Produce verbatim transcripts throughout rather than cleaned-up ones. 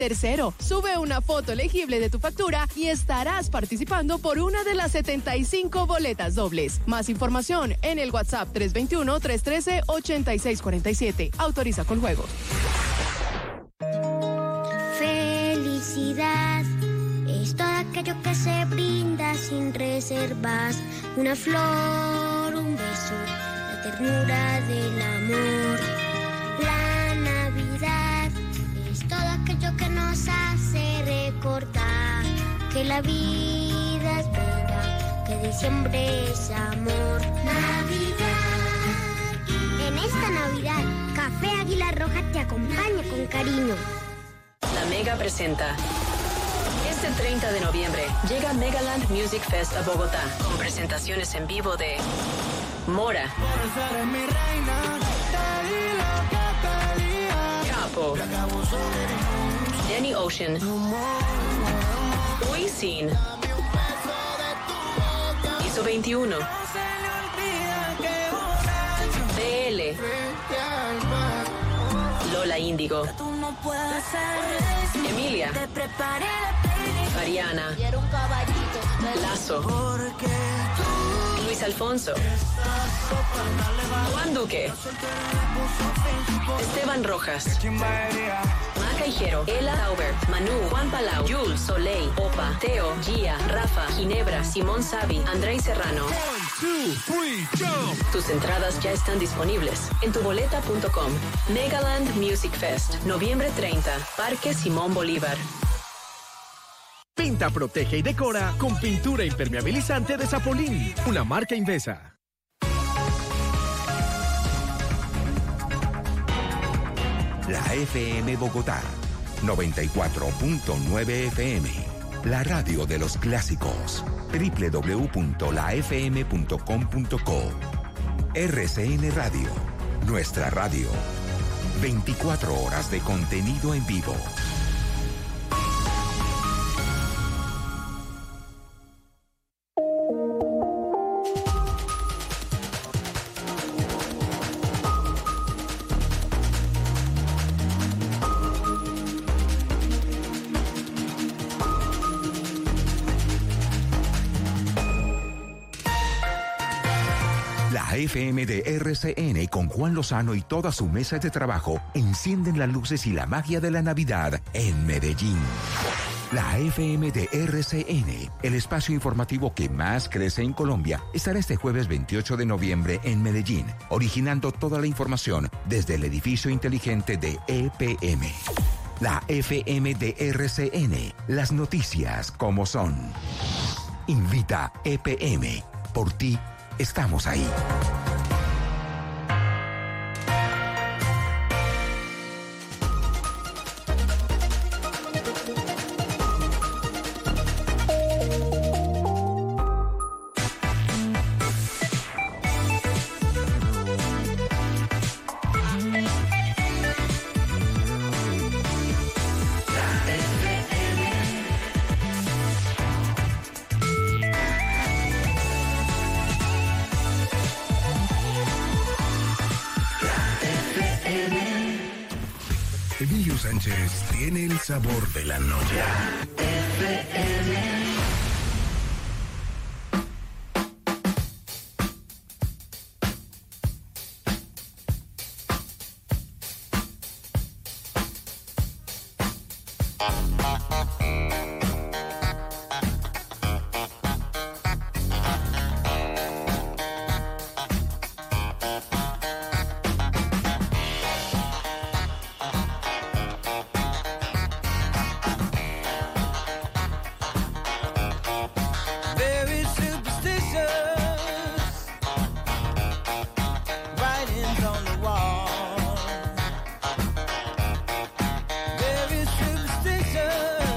Tercero, sube una foto legible de tu factura y estarás participando por una de las setenta y cinco boletas dobles. Más información en el WhatsApp tres dos uno, tres uno tres, ocho seis cuatro siete. Autoriza con juego. Felicidad es todo aquello que se brinda sin reservas. Una flor, un beso, la ternura del amor. La Navidad es todo aquello que nos hace recordar que la vida es bella, que diciembre es amor. Navidad. En esta Navidad, Café Águila Roja te acompaña con cariño. La Mega presenta. Este treinta de noviembre llega Megaland Music Fest a Bogotá con presentaciones en vivo de Mora, Capo, Danny Ocean, Wisin, Piso veintiuno, B L, Lola Índigo, Emilia, Mariana, Lazo, Luis Alfonso, Juan Duque, Esteban Rojas, Maca Higuero, Ela Tauber, Manu, Juan Palau, Jules, Soleil, Opa, Teo, Gia, Rafa, Ginebra, Simón Savi, Andrei Serrano. Tus entradas ya están disponibles en tuboleta punto com. Megaland Music Fest, noviembre treinta, Parque Simón Bolívar. Pinta, protege y decora con pintura impermeabilizante de Zapolín, una marca Invesa. La F M Bogotá, noventa y cuatro punto nueve F M, la radio de los clásicos. doble u doble u doble u punto la f m punto com punto co. R C N Radio, nuestra radio. veinticuatro horas de contenido en vivo. F M de R C N con Juan Lozano y toda su mesa de trabajo encienden las luces y la magia de la Navidad en Medellín. La F M de R C N, el espacio informativo que más crece en Colombia, estará este jueves veintiocho de noviembre en Medellín, originando toda la información desde el edificio inteligente de E P M. La F M de R C N, las noticias como son. Invita E P M. Por ti, estamos ahí. Emilio Sánchez tiene el sabor de la noche. F M. Very superstitious.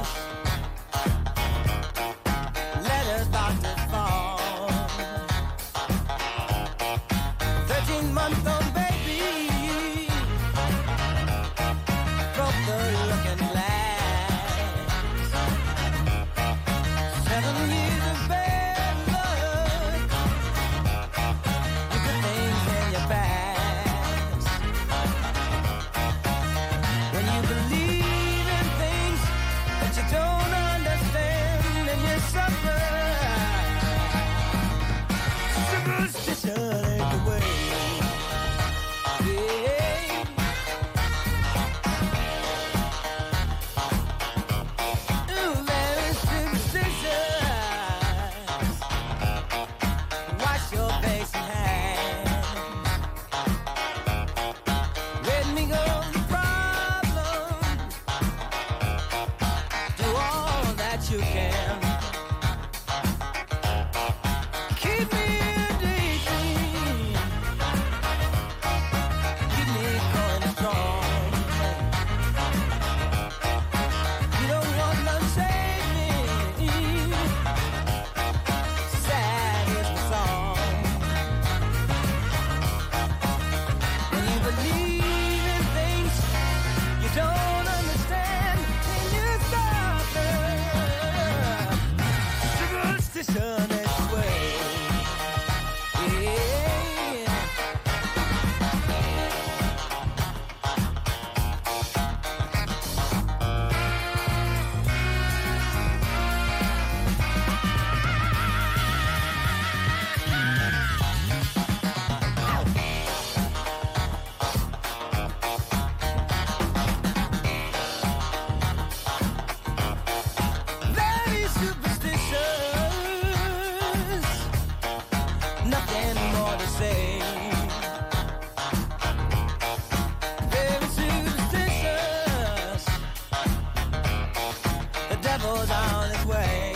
was on its way.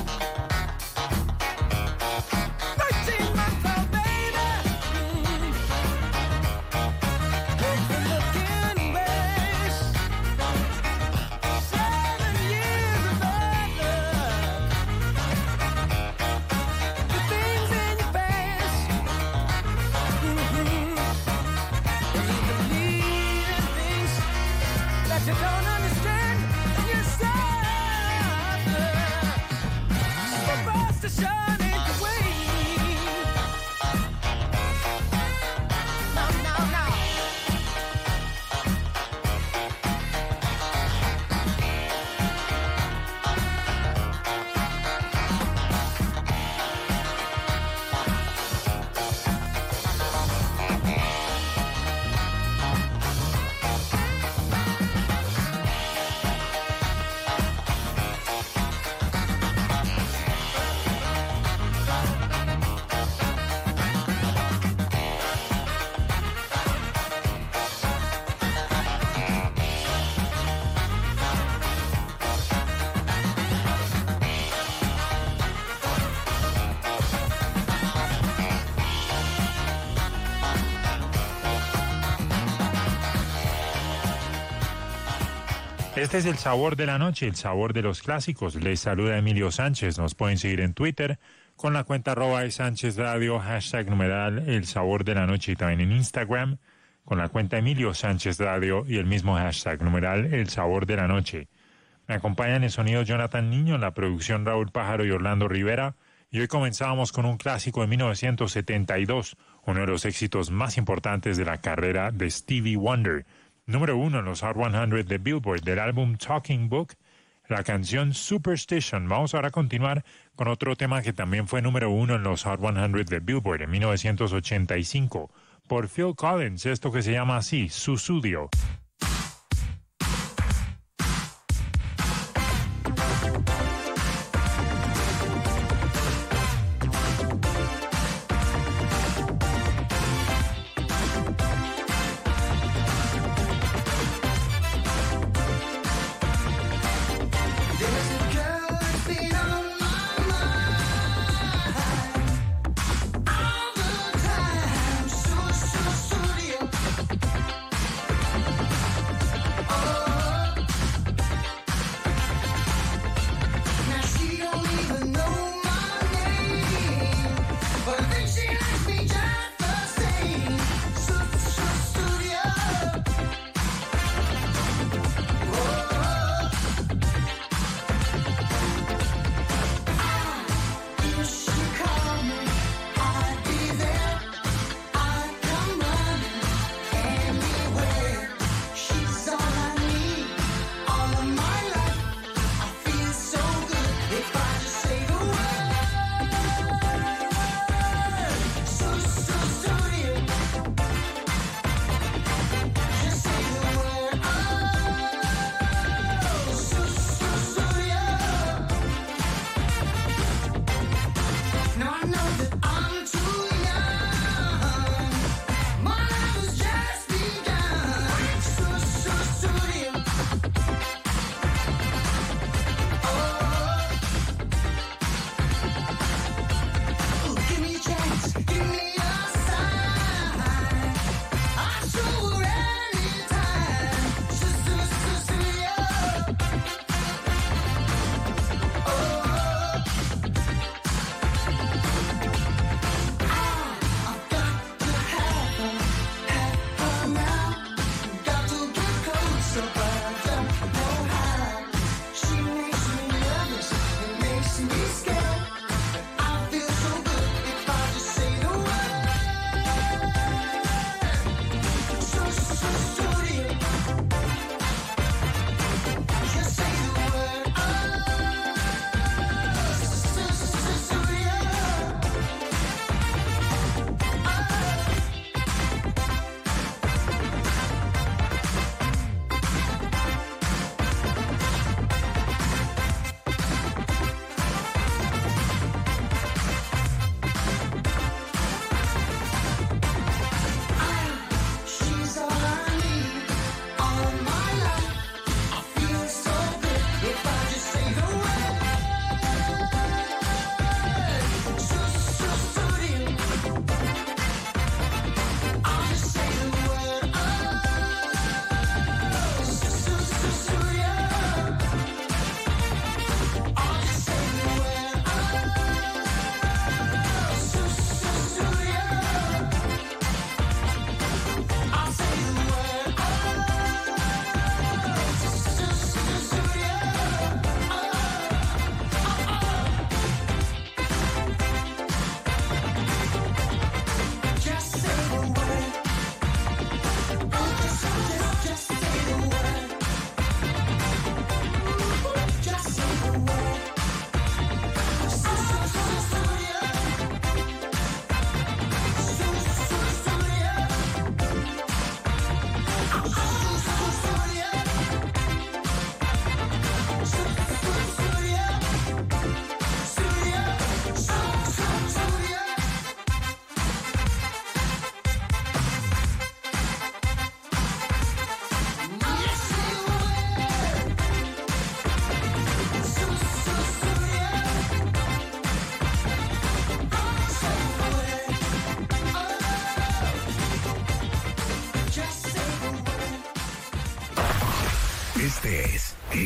thirteen months old baby, mm. Takes a look in ways. Seven years of bad luck. The things in your face, mm-hmm. And you believe in things that you don't understand, and you suffer. For frustration ain't the way. No, no, no. Este es el sabor de la noche, el sabor de los clásicos. Les saluda Emilio Sánchez. Nos pueden seguir en Twitter con la cuenta arroba de Sánchez Radio, hashtag numeral el sabor de la noche, y también en Instagram con la cuenta Emilio Sánchez Radio y el mismo hashtag numeral el sabor de la noche. Me acompañan en sonido Jonathan Niño, en la producción Raúl Pájaro y Orlando Rivera, y hoy comenzábamos con un clásico de mil novecientos setenta y dos, uno de los éxitos más importantes de la carrera de Stevie Wonder. Número uno en los Hot cien de Billboard, del álbum Talking Book, la canción Superstition. Vamos ahora a continuar con otro tema que también fue número uno en los Hot cien de Billboard en mil novecientos ochenta y cinco, por Phil Collins, esto que se llama así, Sussudio. All the time, so, so, so,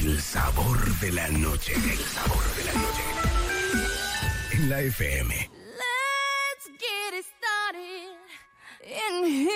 El sabor de la noche. El sabor de la noche. En la F M. Let's get it started in here.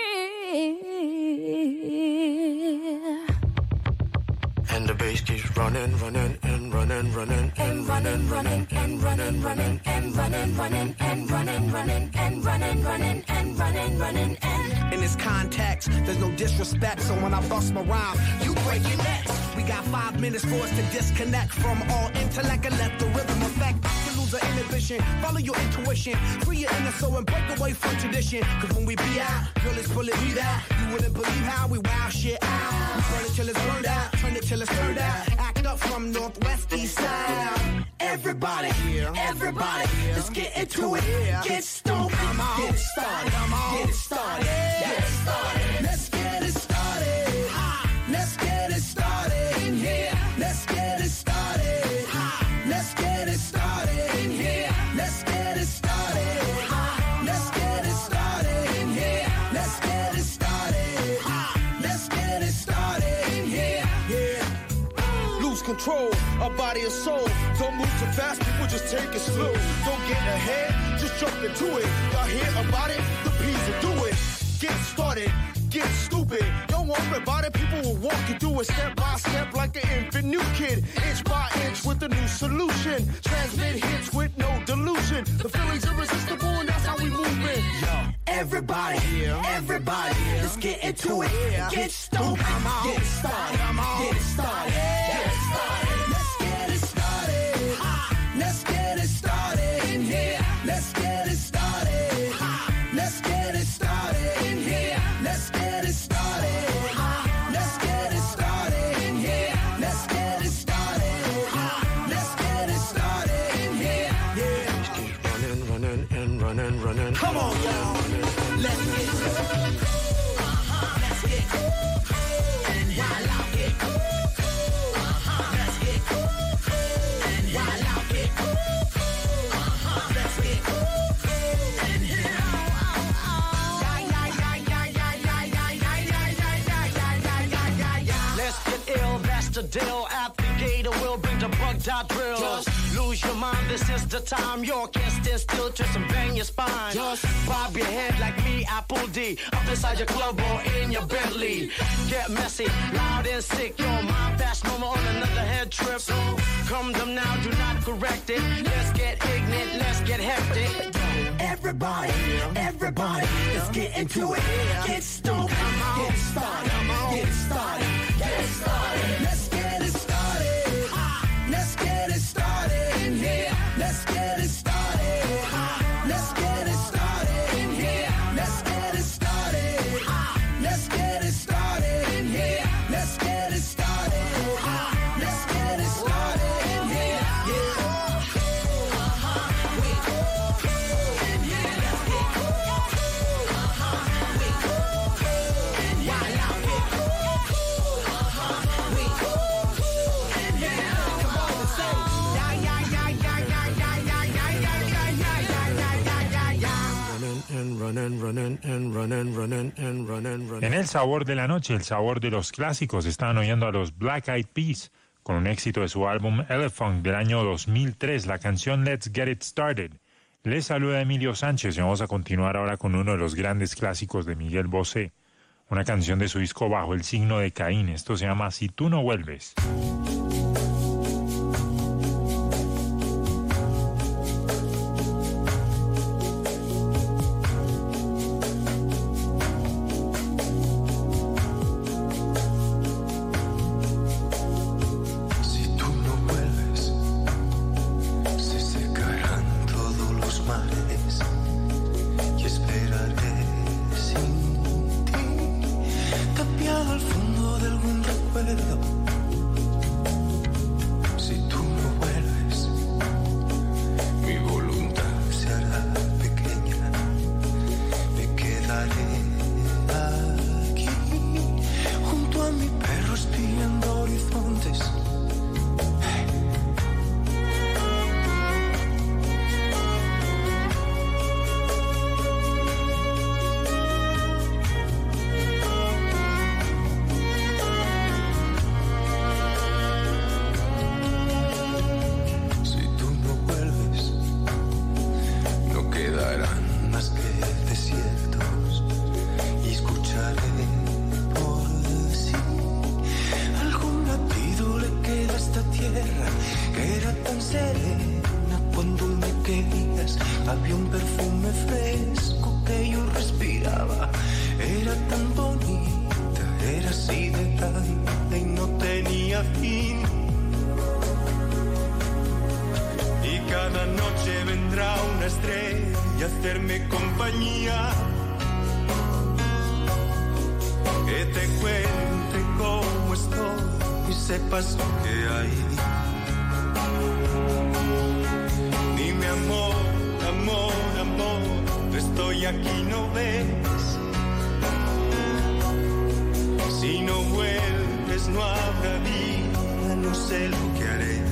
And the bass keeps running, running, and running, running, and running, running, and running, running, and running, running, and running, running, and running, running, and running, running, and. In this context, there's no disrespect, so when I bust my rhyme, you break your necks. We got five minutes for us to disconnect from all intellect and let the rhythm affect. To lose our inhibition, follow your intuition, free your inner soul and break away from tradition. Cause when we be out, girl, it's bullet beat out. You wouldn't believe how we wow shit out. We burn it till it's burned out, turn it till it's turned out. Act up from northwest, east side. Everybody, everybody, let's get into it. Get stoned, get it started, get it started, get it started. Let's get it started. Let's get it started in here. Let's get it started. Let's get it started in here. Let's get it started. Let's get it started in here. Let's get it started. Let's get it started in here. Yeah. Lose control of body and soul. Don't move too fast, people just take it slow. Don't get ahead, just jump into it. Y'all hear about it? The P's will do it. Get started, get stupid. Don't worry about it, people will walk you through it step by step like an infant new kid. Inch by inch with a new solution. Transmit hits with no delusion. The feeling's irresistible and that's how we move it. Yo, everybody, everybody, let's get into it. Get stupid, get it started, get it started, get it started. Let's get it started. Let's get it started in here. Let's get it started. Let's get it started in here. Let's get it started. Let's get it started in here. Let's get it started. Let's get it started in here. Yeah. Keep running, running, and running, running. Come on, y'all. Let's get it. Let's get it. And while I get it. Let's get it. And while I get it. Let's get it. And here. Let's get ill, that's the deal. Applicator will bring the bugged out drills. Just lose your mind, this is the time. You can't stand still, twist and bang your spine. Just bob your head like me, Apple D. Up inside your club or in your Bentley. Get messy, loud and sick. Your mind fast, no more on another head trip. So come them now, do not correct it. Let's get ignorant, let's get hectic. Everybody, everybody, let's get into it. Get stoked, get it started, get it started, get it started. Let's get it started. Let's get it started in here. Let's get it started. Let's get it started in here. Let's get it started. Let's get it started in here. Let's get it started. Let's get it started in here. En el sabor de la noche, el sabor de los clásicos, estaban oyendo a los Black Eyed Peas con un éxito de su álbum Elephant del año dos mil tres, la canción Let's Get It Started. Les saluda Emilio Sánchez y vamos a continuar ahora con uno de los grandes clásicos de Miguel Bosé, una canción de su disco Bajo el signo de Caín. Esto se llama Si tú no vuelves. Al fondo de algún recuerdo serena cuando me querías. Había un perfume fresco que yo respiraba. Era tan bonita, era así de grande y no tenía fin. Y cada noche vendrá una estrella a hacerme compañía, que te cuente cómo estoy y sepas lo que hay. Dime amor, amor, amor, estoy aquí, ¿no ves? Si no vuelves no habrá vida, no sé lo que haré.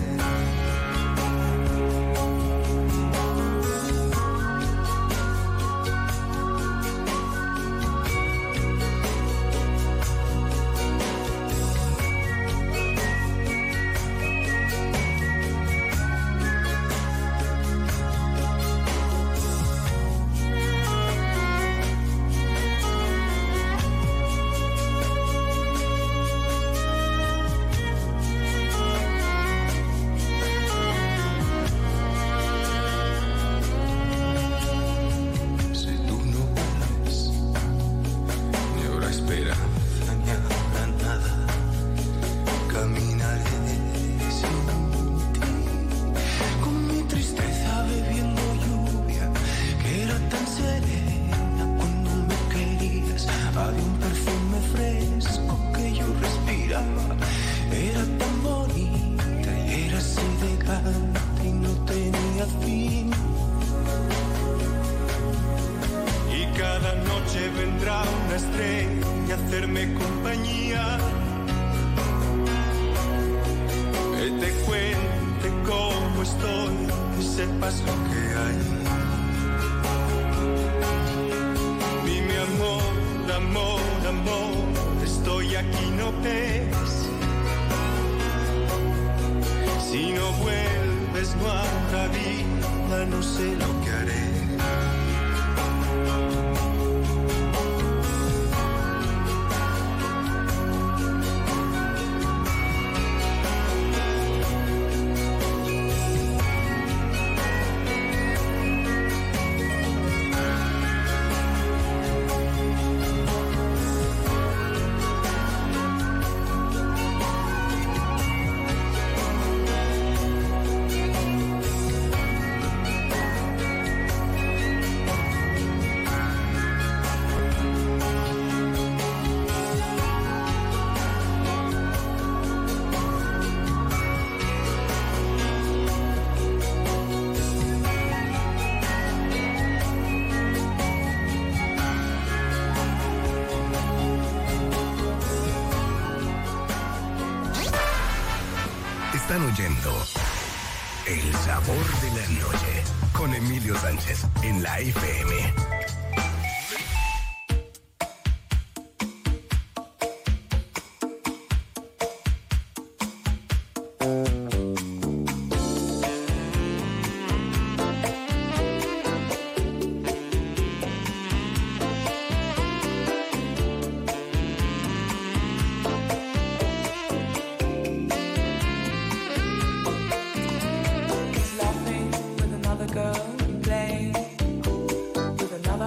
Están oyendo El Sabor de la Noche con Emilio Sánchez en la F M. Laughing with another girl, playing with another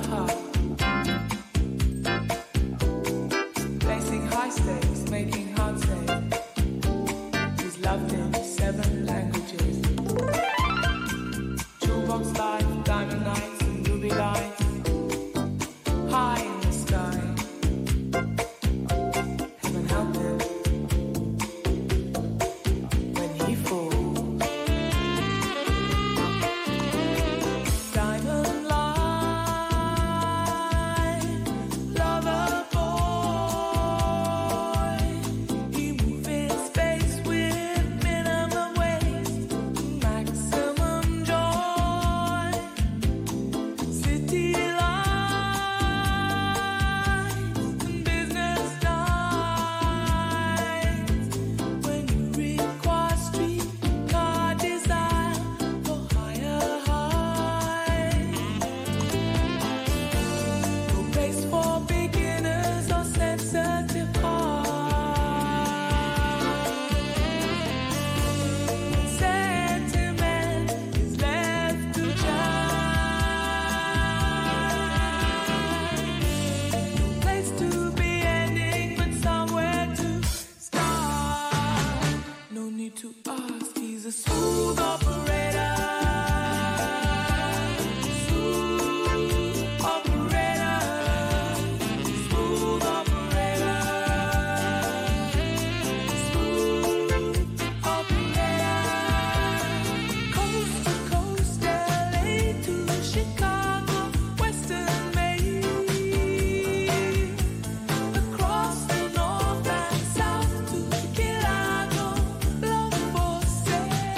ask, he's a smooth operator. Smooth operator. Smooth operator. Smooth operator. Coast to coast, L A to Chicago, Western Maine. Across the north and south to Key Largo, love for sale.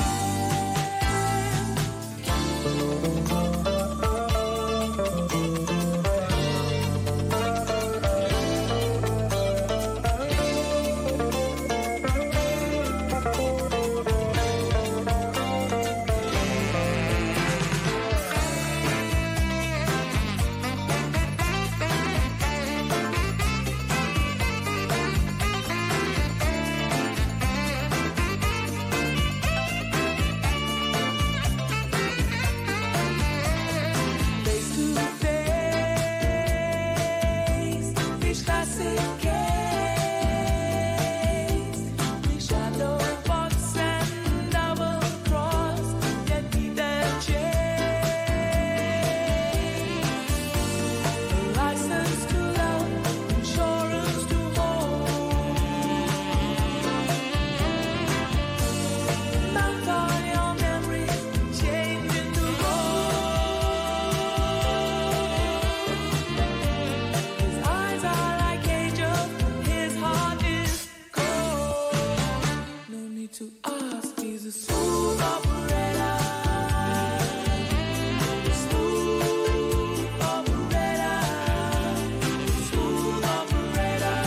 Face to face, fish classic case. We shadow box and double cross, yet neither change. A license to love, insurance to hold. Mount on your memories, changing the His eyes are like angels, his heart is cold. No need to ask, he's a smooth operator. Smooth operator. Smooth operator.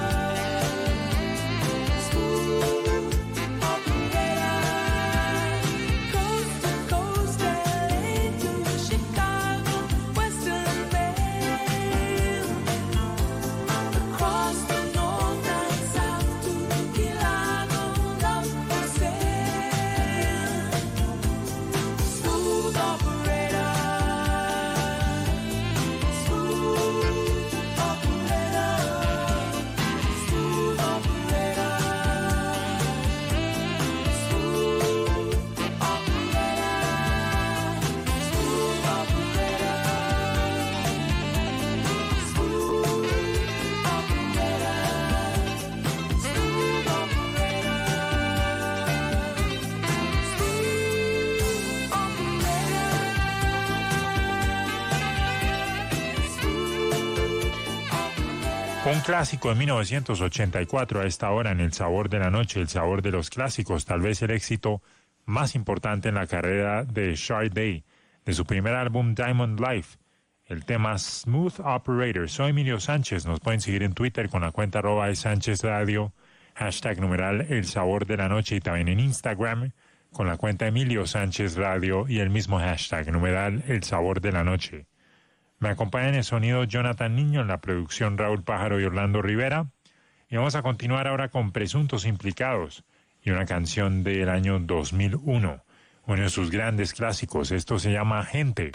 Smooth operator. Coast to coast, L A to Chicago, Western Maine. Across the north and south to Key Largo, love for sale. Smooth operator. Smooth operator. Smooth operator. Smooth Un clásico de mil novecientos ochenta y cuatro a esta hora en El Sabor de la Noche, el sabor de los clásicos, tal vez el éxito más importante en la carrera de Sade, de su primer álbum Diamond Life, el tema Smooth Operator. Soy Emilio Sánchez, nos pueden seguir en Twitter con la cuenta arroba de Sánchez Radio, hashtag numeral El Sabor de la Noche, y también en Instagram con la cuenta Emilio Sánchez Radio y el mismo hashtag numeral El Sabor de la Noche. Me acompaña en el sonido Jonathan Niño, en la producción Raúl Pájaro y Orlando Rivera. Y vamos a continuar ahora con Presuntos Implicados y una canción del año dos mil uno, uno de sus grandes clásicos. Esto se llama Gente.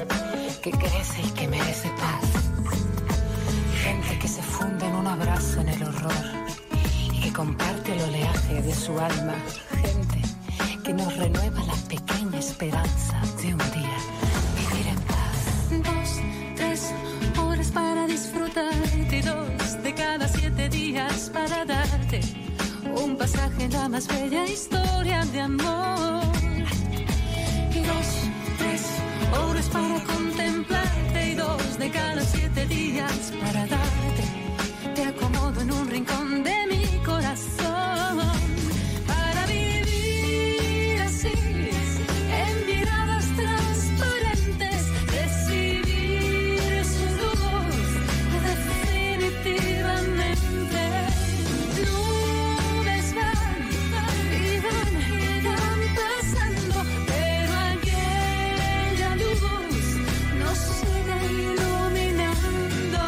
que crece y que merece paz. Gente que se funde en un abrazo en el su alma, gente que nos renueva la pequeña esperanza de un día vivir en paz. Dos, tres horas para disfrutarte, dos de cada siete días para darte un pasaje en la más bella historia de amor. Y dos, tres horas para contemplarte y dos de cada siete días para darte. Te acomodo en un rincón de mi corazón para vivir así, en miradas transparentes, recibir su luz definitivamente. Nubes van y van y van pasando, pero aquella luz nos sigue iluminando.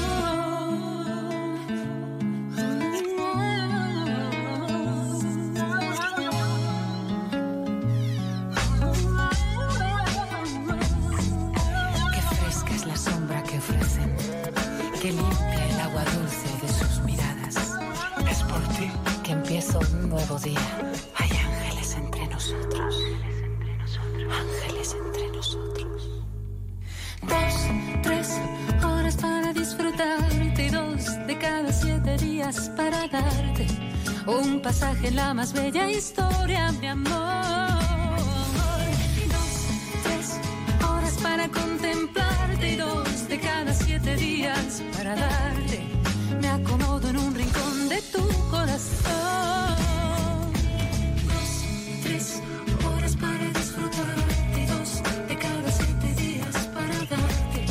Qué fresca es la sombra que ofrecen, qué limpia el agua dulce de sus miradas. Es por ti que empieza un nuevo día. Hay ángeles entre nosotros, ángeles entre nosotros. Dos, tres horas para disfrutarte y dos de cada siete días para darte un pasaje en la más bella historia, mi amor. Y dos, tres horas para contemplarte y dos de cada siete días para darte. Me acomodo en un rincón de tu corazón. Dos, tres horas para disfrutarte y dos de cada siete días para darte.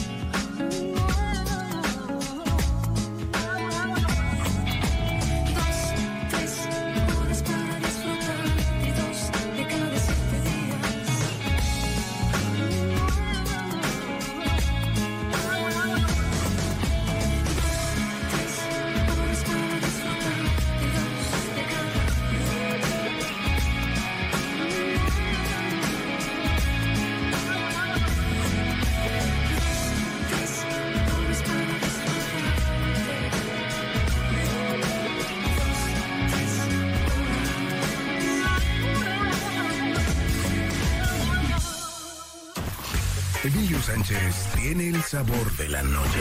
Dos, tres horas para disfrutarte y dos de cada siete días. Emilio Sánchez tiene el sabor de la noche.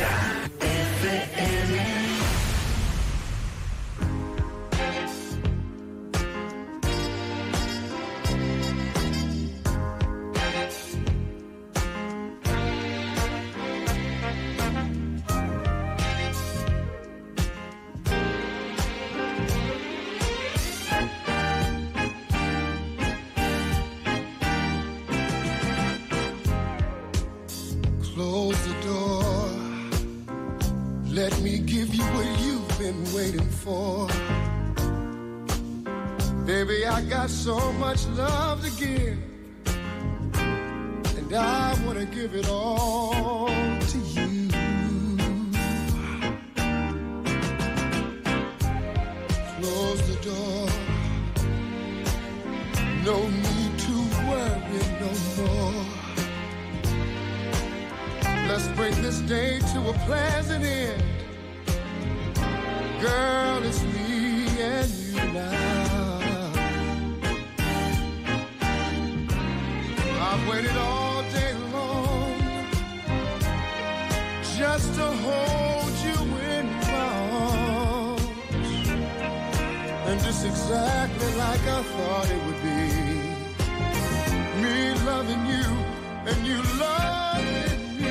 Close the door. Let me give you what you've been waiting for. Baby, I got so much love to give, and I want to give it all to you. Close the door. No need to worry no more. Let's bring this day to a pleasant end. Girl, it's me and you now. I've waited all day long just to hold you in my arms. And just exactly like I thought it would be. Me loving you and you loving me.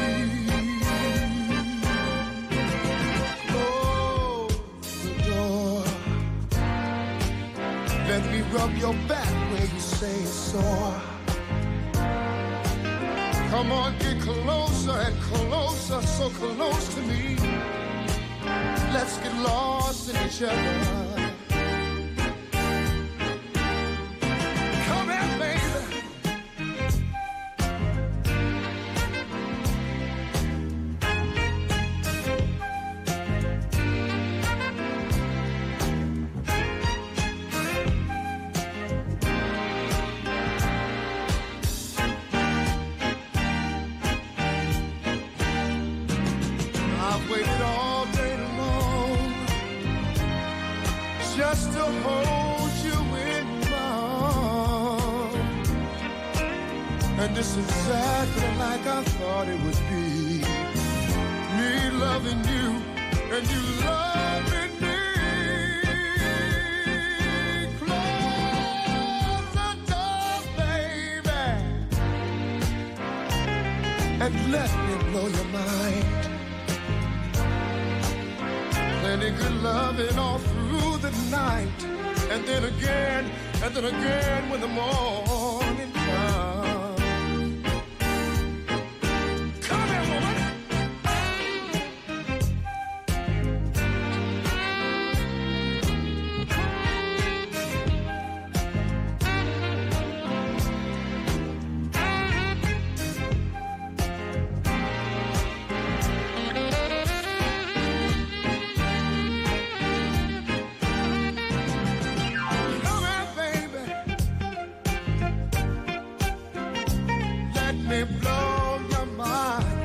Let me rub your back where you say it's sore. Come on, get closer and closer, so close to me. Let's get lost in each other. Come here, baby. I've waited all day long just to hold And it's exactly like I thought it would be. Me loving you and you loving me. Close the door, baby, and let me blow your mind. Plenty good loving all through the night. And then again, and then again when the morning comes. Come here, woman. Blow your mind.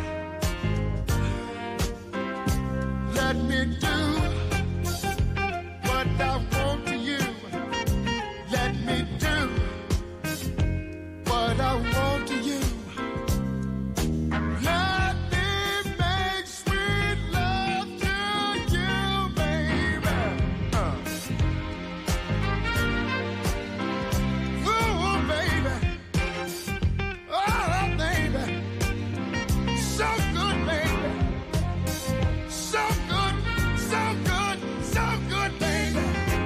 Let me do what I want to you. Let me do what I want to you. Let me make sweet love to you, baby. Uh. Ooh, baby. Oh, baby. So good, baby. So good, so good, so good, baby.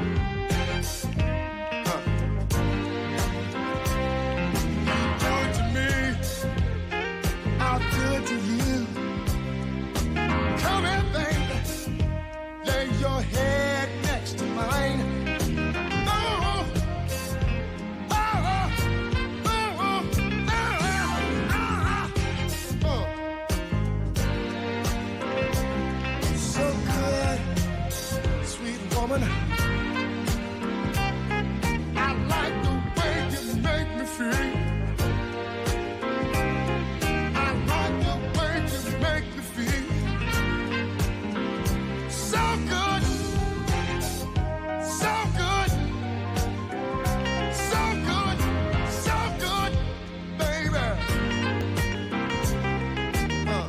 Uh. Do it to me, I'll do it to you. Come here, baby. Lay your head next to mine. Oh, oh, oh, oh, oh, oh. So good, sweet woman. I like the way you make me feel. I like the way you make me feel. So good, so good, so good, so good, baby. Uh.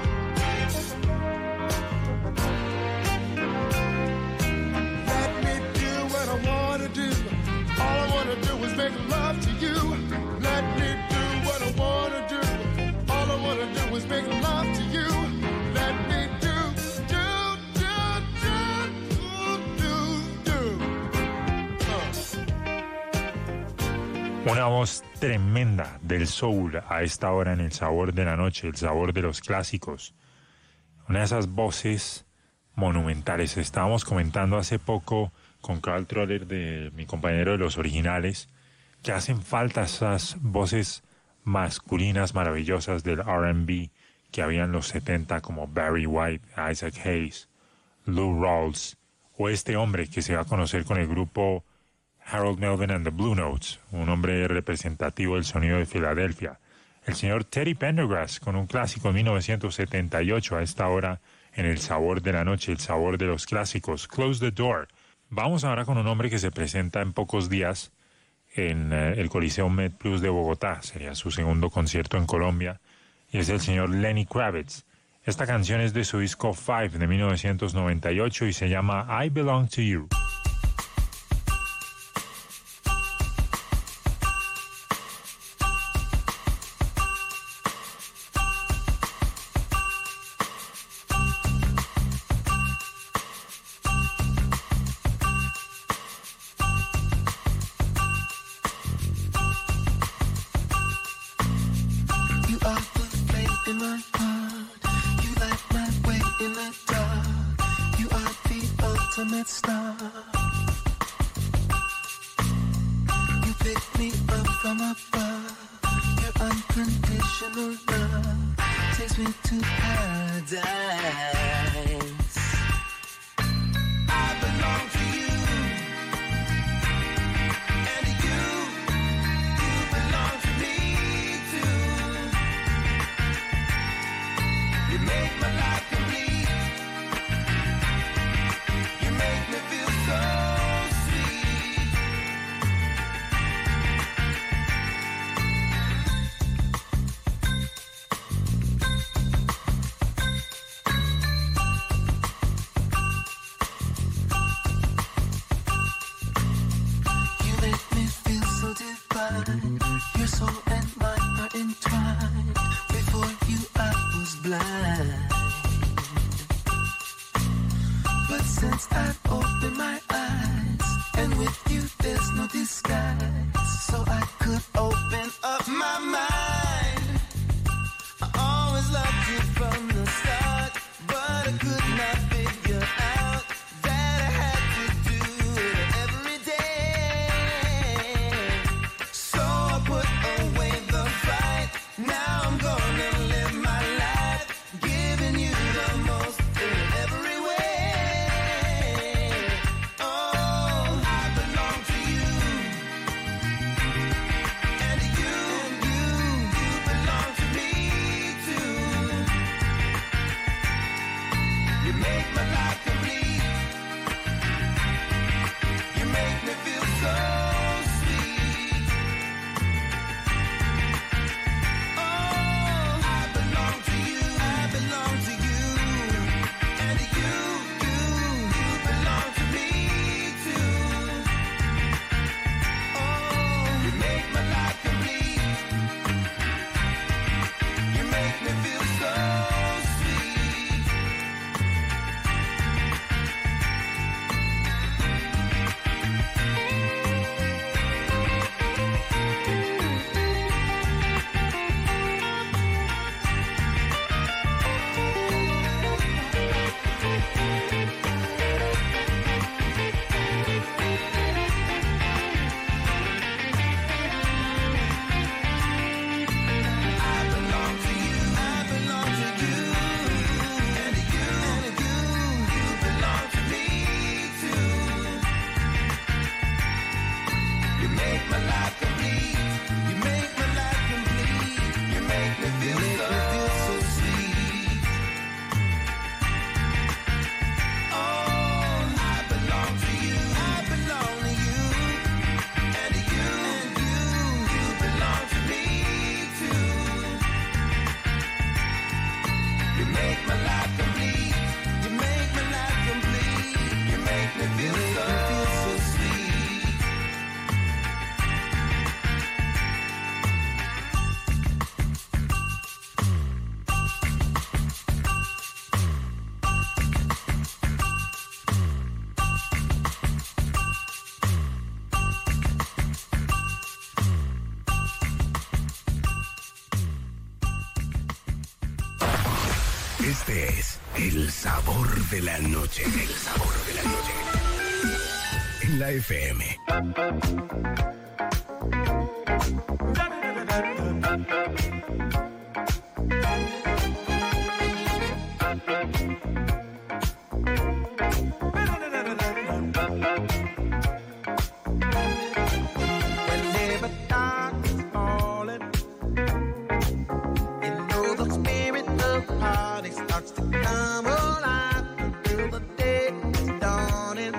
Let me do what I wanna do. All I wanna do is make love to you. Let me do what I wanna do. All I wanna do is make love to you. Let me do, do, do, do, do, do. Uh. Una voz tremenda del soul a esta hora en el sabor de la noche, el sabor de los clásicos. Una de esas voces monumentales. Estábamos comentando hace poco con Carl Troller, de mi compañero de los originales, que hacen falta esas voces masculinas maravillosas del R and B que había en los setenta, como Barry White, Isaac Hayes, Lou Rawls, o este hombre que se va a conocer con el grupo Harold Melvin and the Blue Notes, un hombre representativo del sonido de Filadelfia. El señor Teddy Pendergrass con un clásico en mil novecientos setenta y ocho a esta hora en el sabor de la noche, el sabor de los clásicos, Close the Door. Vamos ahora con un hombre que se presenta en pocos días en eh, el Coliseo MedPlus de Bogotá. Sería su segundo concierto en Colombia, y es el señor Lenny Kravitz. Esta canción es de su disco Five de mil novecientos noventa y ocho y se llama I Belong to You. You are the flame in my heart. You light my way in the dark. You are the ultimate star. You pick me up from above. Your unconditional love takes me to paradise. I belong to you. And you, you belong to me too. You make my life complete. You make me feel so sweet. Once I opened my eyes, and with you there's no disguise. So I could open up my mind. I always loved you from the start, but I could not figure out that I had to do it every day. So I put away the fight. Now I'm gonna live my life, giving you the most in every way. Oh, I belong to you, and you, you, you belong to me too. You make my life complete. You make me feel so sweet. Oh, I belong to you, I belong to you, and you, you, you belong to me too. Oh, you make my life complete. You make me feel so sweet. I belong to you, I belong to you, and you, and you, you belong to me too. You make my life complete. You make my life complete. You make me feel so, so sweet. Oh, I belong to you, I belong to you, and you, and you, you belong to me too. You make my life complete. You make my life complete. You make me feel so, so sweet. Este es el sabor de la noche. El sabor de la noche. En la F M. Whenever dark is falling, you know the spirit of the party starts to come alive until the day is dawning.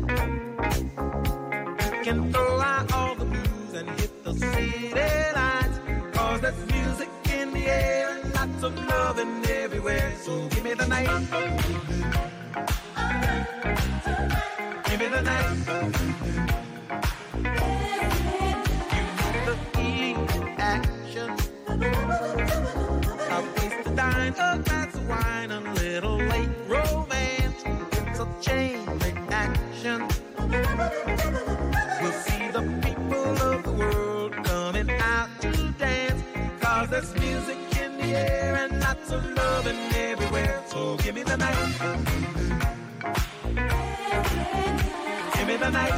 You can throw out all the blues and hit the city lights, 'cause there's music in the air and lots of loving everywhere. So give me the night. Give me the night. Action. A place to dine, a glass of wine, a little late romance. It's a chain reaction. We'll see the people of the world coming out to dance, 'cause there's music in the air and lots of loving everywhere. So give me the night. Give me the night.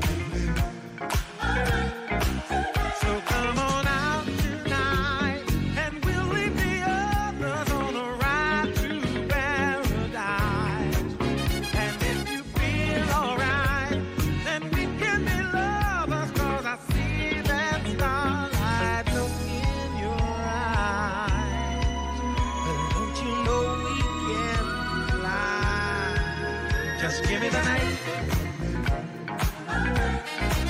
So come on out tonight, and we'll leave the others on a ride to paradise. And if you feel alright, then we can be lovers, 'cause I see that starlight look in your eyes. But don't you know we can fly? Just give me the night.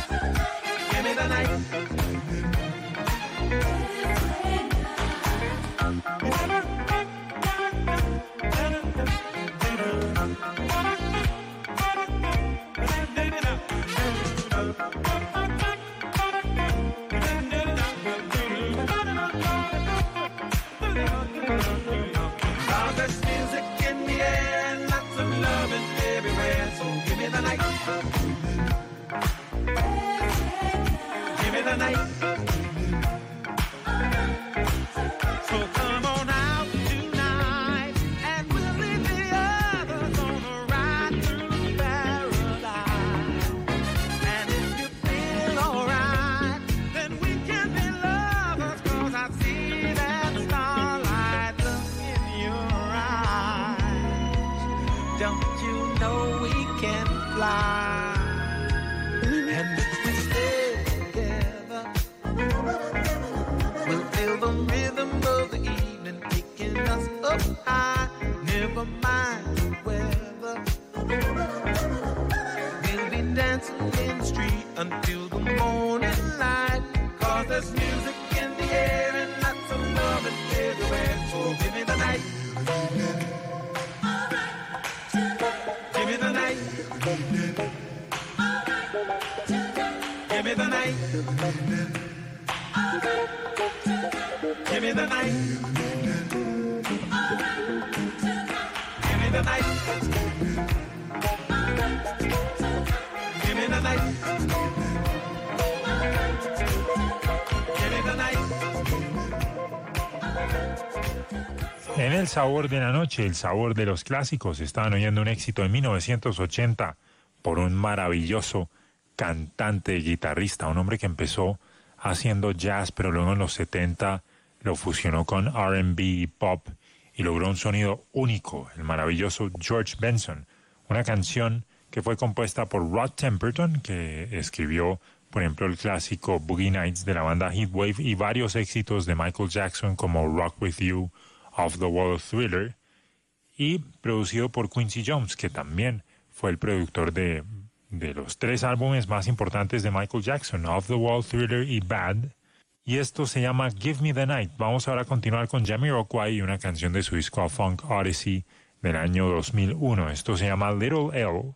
night. Give me the night. So come on out tonight, and we'll leave the others on a ride through paradise. And if you feel alright, then we can be lovers, 'cause I see that starlight look in your eyes. Don't you know we can fly? And if we stay together, we'll feel the rhythm of the evening picking us up high. Never mind the weather, we'll be dancing in the street until the morning light. 'Cause there's music in the air and lots of loving everywhere. So give me the night. Give me the night. Give me the night. Give me the night. Give me the night. Give me the night. Give me the night. En el sabor de la noche, el sabor de los clásicos, estaban oyendo un éxito de mil novecientos ochenta por un maravilloso cantante, guitarrista, un hombre que empezó haciendo jazz, pero luego en los setenta lo fusionó con R and B y pop y logró un sonido único, el maravilloso George Benson, una canción que fue compuesta por Rod Temperton, que escribió, por ejemplo, el clásico Boogie Nights de la banda Heatwave y varios éxitos de Michael Jackson como Rock With You, Off the Wall, Thriller, y producido por Quincy Jones, que también fue el productor de, de los tres álbumes más importantes de Michael Jackson, Off the Wall, Thriller y Bad. Y esto se llama Give Me the Night. Vamos ahora a continuar con Jamiroquai y una canción de su disco Funk Odyssey del año dos mil uno. Esto se llama Little L.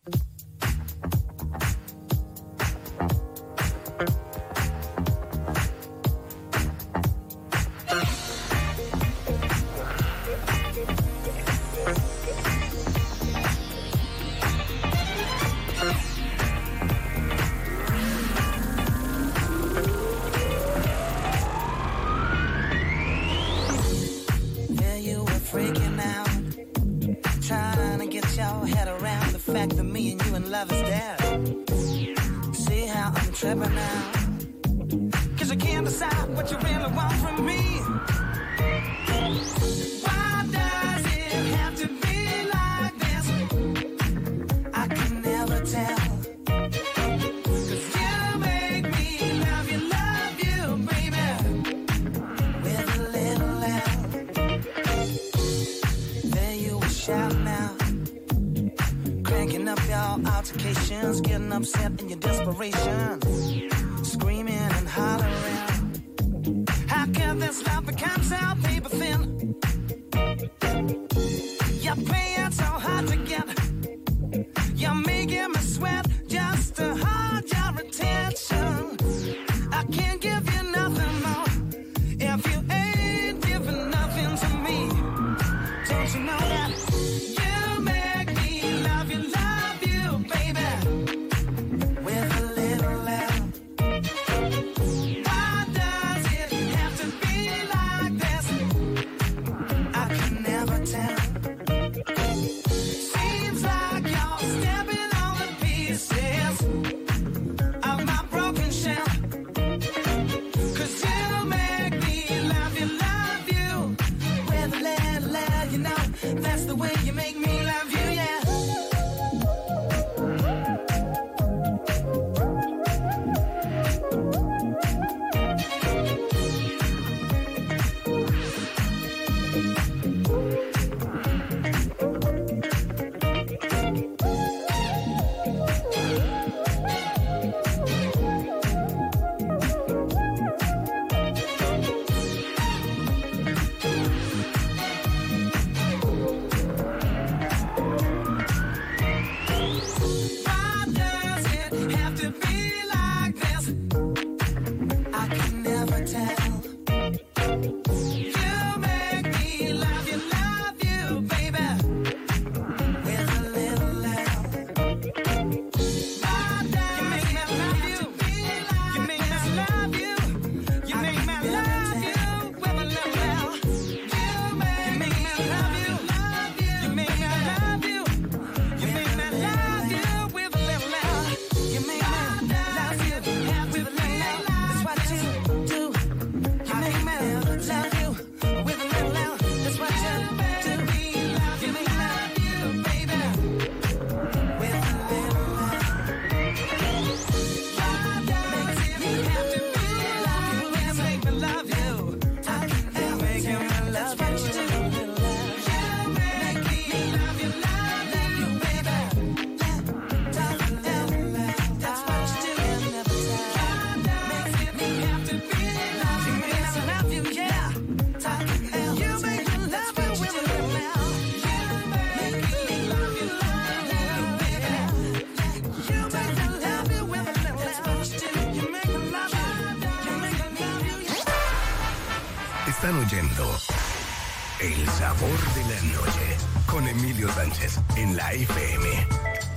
Freaking out, trying to get your head around the fact that me and you in love is dead. See how I'm tripping now, 'cause you can't decide what you really want from me. Why does it have to be like this? I can never tell. Shouting out, cranking up your altercations, getting upset in your desperation, screaming and hollering. How can this love become so paper thin? You're playing so hard to get, you're making me sweat just to hold your attention. I can't give you nothing more if you ain't giving nothing to me. Don't you know that? Tell Están oyendo El Sabor de la Noche con Emilio Sánchez en la F M.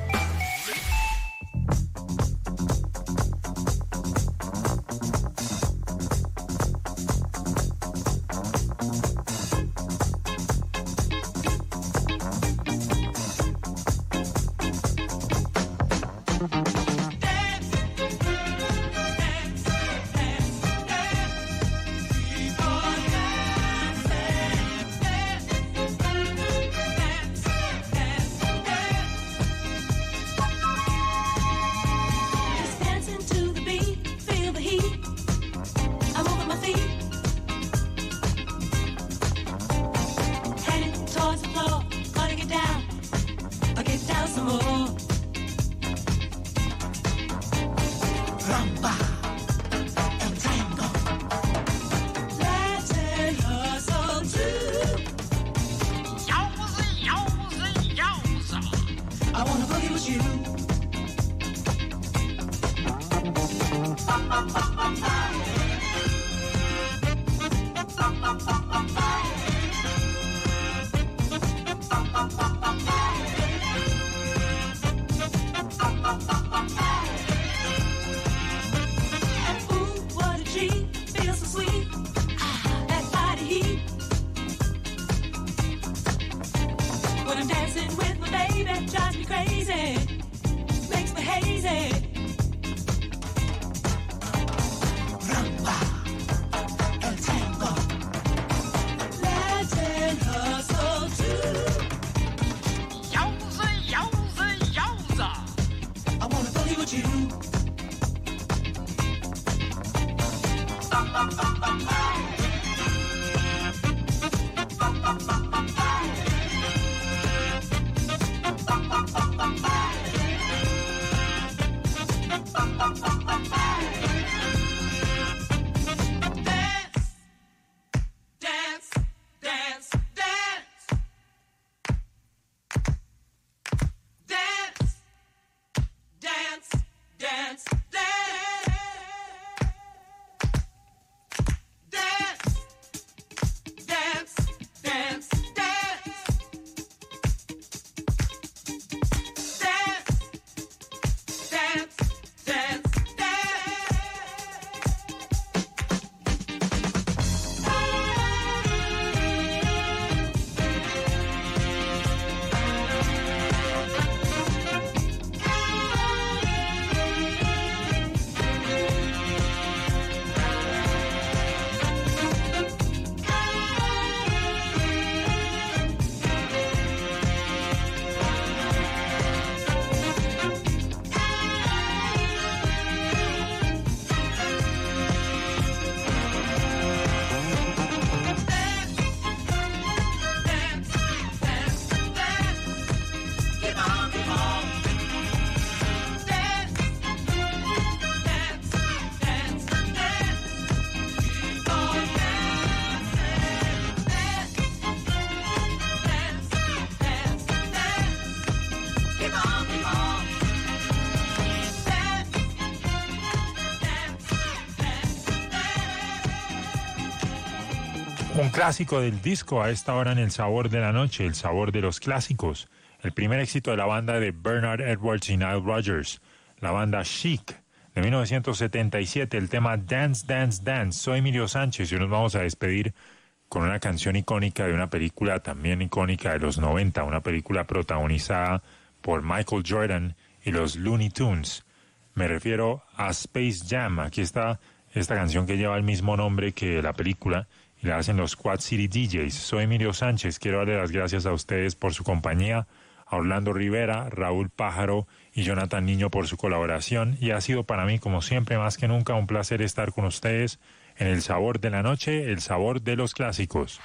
Un clásico del disco a esta hora en El Sabor de la Noche, el sabor de los clásicos. El primer éxito de la banda de Bernard Edwards y Nile Rodgers, la banda Chic, de mil novecientos setenta y siete, el tema Dance, Dance, Dance. Soy Emilio Sánchez y hoy nos vamos a despedir con una canción icónica de una película también icónica de los noventa, una película protagonizada por Michael Jordan y los Looney Tunes. Me refiero a Space Jam. Aquí está esta canción que lleva el mismo nombre que la película y la hacen los Quad City D Js. Soy Emilio Sánchez, quiero darle las gracias a ustedes por su compañía, a Orlando Rivera, Raúl Pájaro y Jonathan Niño por su colaboración, y ha sido para mí, como siempre, más que nunca, un placer estar con ustedes en El Sabor de la Noche, el sabor de los clásicos.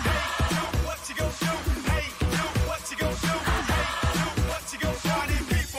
Party people.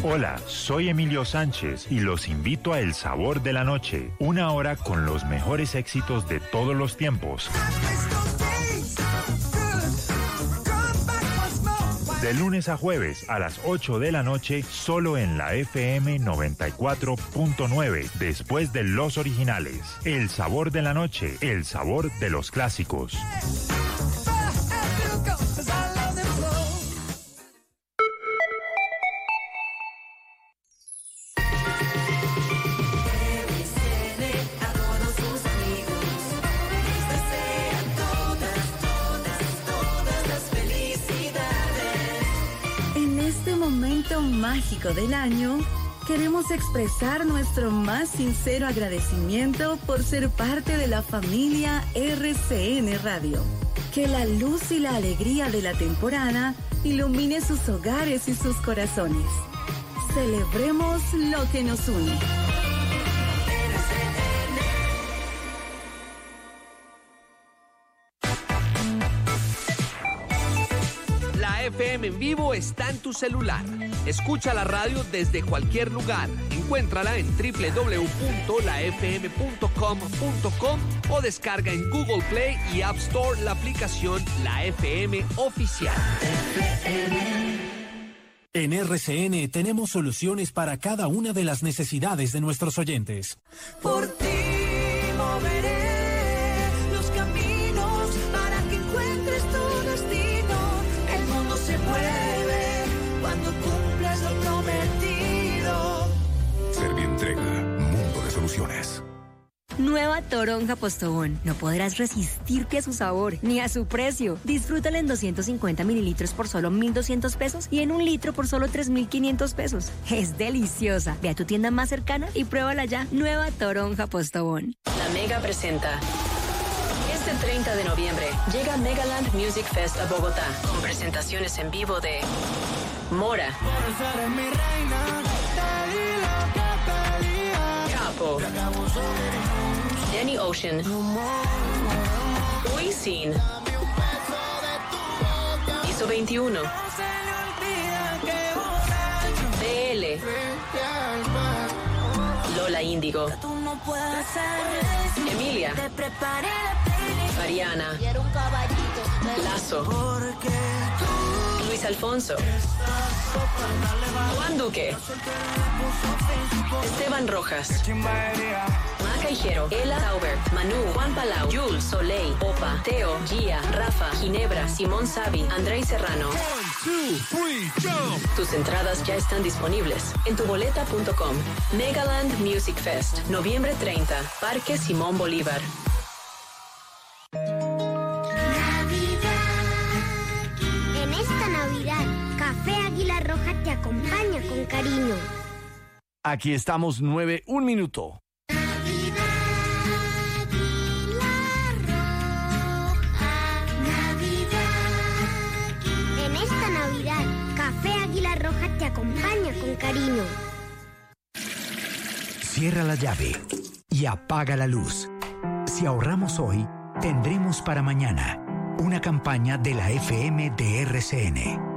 Hola, soy Emilio Sánchez y los invito a El Sabor de la Noche, una hora con los mejores éxitos de todos los tiempos. De lunes a jueves a las ocho de la noche, solo en la F M noventa y cuatro punto nueve, después de los originales. El Sabor de la Noche, el sabor de los clásicos. Mágico del año, queremos expresar nuestro más sincero agradecimiento por ser parte de la familia R C N Radio. Que la luz y la alegría de la temporada ilumine sus hogares y sus corazones. Celebremos lo que nos une. La F M en vivo está en tu celular. Escucha la radio desde cualquier lugar. Encuéntrala en doble u doble u doble u punto la f m punto com punto com o descarga en Google Play y App Store la aplicación La F M Oficial. En R C N tenemos soluciones para cada una de las necesidades de nuestros oyentes. Por ti moveré los caminos para que encuentres tu destino. El mundo se mueve cuando cumples lo prometido. Servientrega, mundo de soluciones. Nueva toronja Postobón. No podrás resistirte a su sabor ni a su precio. Disfrútala en doscientos cincuenta mililitros por solo mil doscientos pesos y en un litro por solo tres mil quinientos pesos. Es deliciosa. Ve a tu tienda más cercana y pruébala ya. Nueva toronja Postobón. La Mega presenta. Este treinta de noviembre llega Megaland Music Fest a Bogotá con presentaciones en vivo de Mora, Capo, Danny Ocean, Wisin, Piso veintiuno, D L, Lola Índigo, Emilia, Mariana, Lazo, Luis Alfonso, Juan Duque, Esteban Rojas, Maca Hijero, Ela Taubert, Manu, Juan Palau, Jules, Soleil, Opa, Teo, Gia, Rafa, Ginebra, Simón Savi, Andrei Serrano. Tus entradas ya están disponibles en tuboleta punto com. Megaland Music Fest, noviembre treinta, Parque Simón Bolívar. En esta Navidad, Café Águila Roja te acompaña con cariño. Aquí estamos, nueve, un minuto. En esta Navidad, Café Águila Roja te acompaña con cariño. Cierra la llave y apaga la luz. Si ahorramos hoy, tendremos para mañana. Una campaña de la F M de R C N.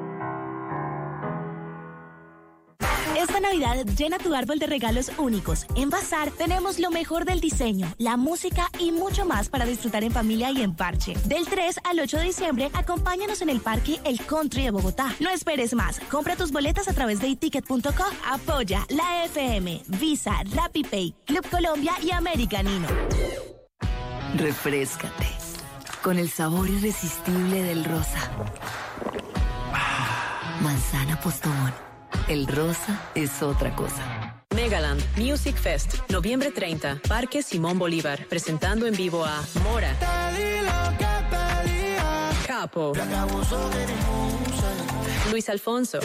Esta Navidad llena tu árbol de regalos únicos. En Bazar tenemos lo mejor del diseño, la música y mucho más para disfrutar en familia y en parche. Del tres al ocho de diciembre, acompáñanos en el Parque El Country de Bogotá. No esperes más. Compra tus boletas a través de iticket punto com. Apoya la F M, Visa, RappiPay, Club Colombia y Americanino. Refréscate con el sabor irresistible del rosa. Manzana Postobón. El rosa es otra cosa. Megaland Music Fest, noviembre treinta, Parque Simón Bolívar, presentando en vivo a Mora, Capo, Luis Alfonso,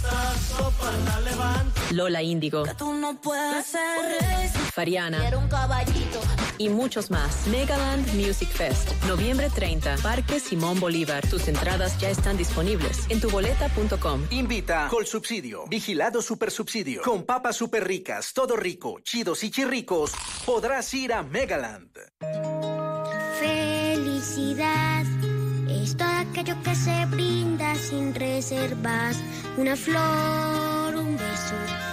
Lola Índigo, Fariana y muchos más. Megaland Music Fest, noviembre treinta, Parque Simón Bolívar. Tus entradas ya están disponibles en tuboleta punto com. Invita Colsubsidio, Vigilado Supersubsidio. Con papas super ricas, todo rico, chidos y chirricos, podrás ir a Megaland. Felicidad es todo aquello que se brinda sin reservas. Una flor, un beso,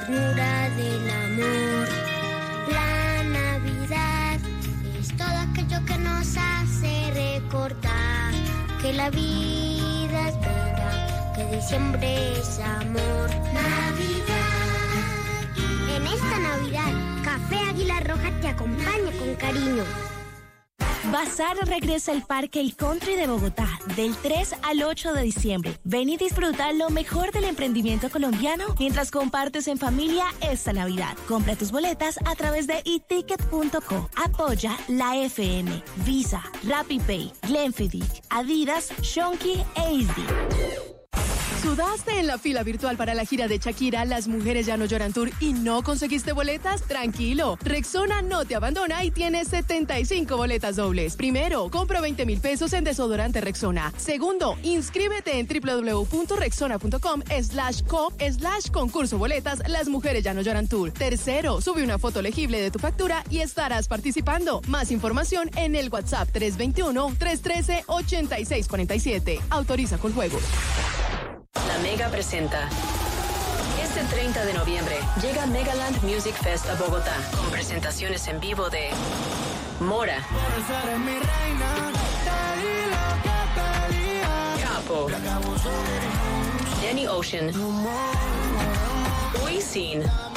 ternura del amor. La Navidad es todo aquello que nos hace recordar que la vida es bella, que diciembre es amor. Navidad. En esta Navidad, Café Águila Roja te acompaña con cariño. Bazar regresa al Parque El Country de Bogotá del tres al ocho de diciembre. Ven y disfruta lo mejor del emprendimiento colombiano mientras compartes en familia esta Navidad. Compra tus boletas a través de e ticket punto co. Apoya la F M, Visa, RappiPay, Glenfiddich, Adidas, Shonky e I S D I. ¿Sudaste en la fila virtual para la gira de Shakira, Las Mujeres Ya No Lloran Tour y no conseguiste boletas? Tranquilo, Rexona no te abandona y tiene setenta y cinco boletas dobles. Primero, compra veinte mil pesos en desodorante Rexona. Segundo, inscríbete en www.rexona.com slash co slash concurso boletas Las Mujeres Ya No Lloran Tour. Tercero, sube una foto legible de tu factura y estarás participando. Más información en el WhatsApp tres dos uno, tres uno tres, ocho seis cuatro siete. Autoriza con juegos. La Mega presenta. Este treinta de noviembre llega Megaland Music Fest a Bogotá con presentaciones en vivo de Mora, Capo, Danny Ocean, Wisin,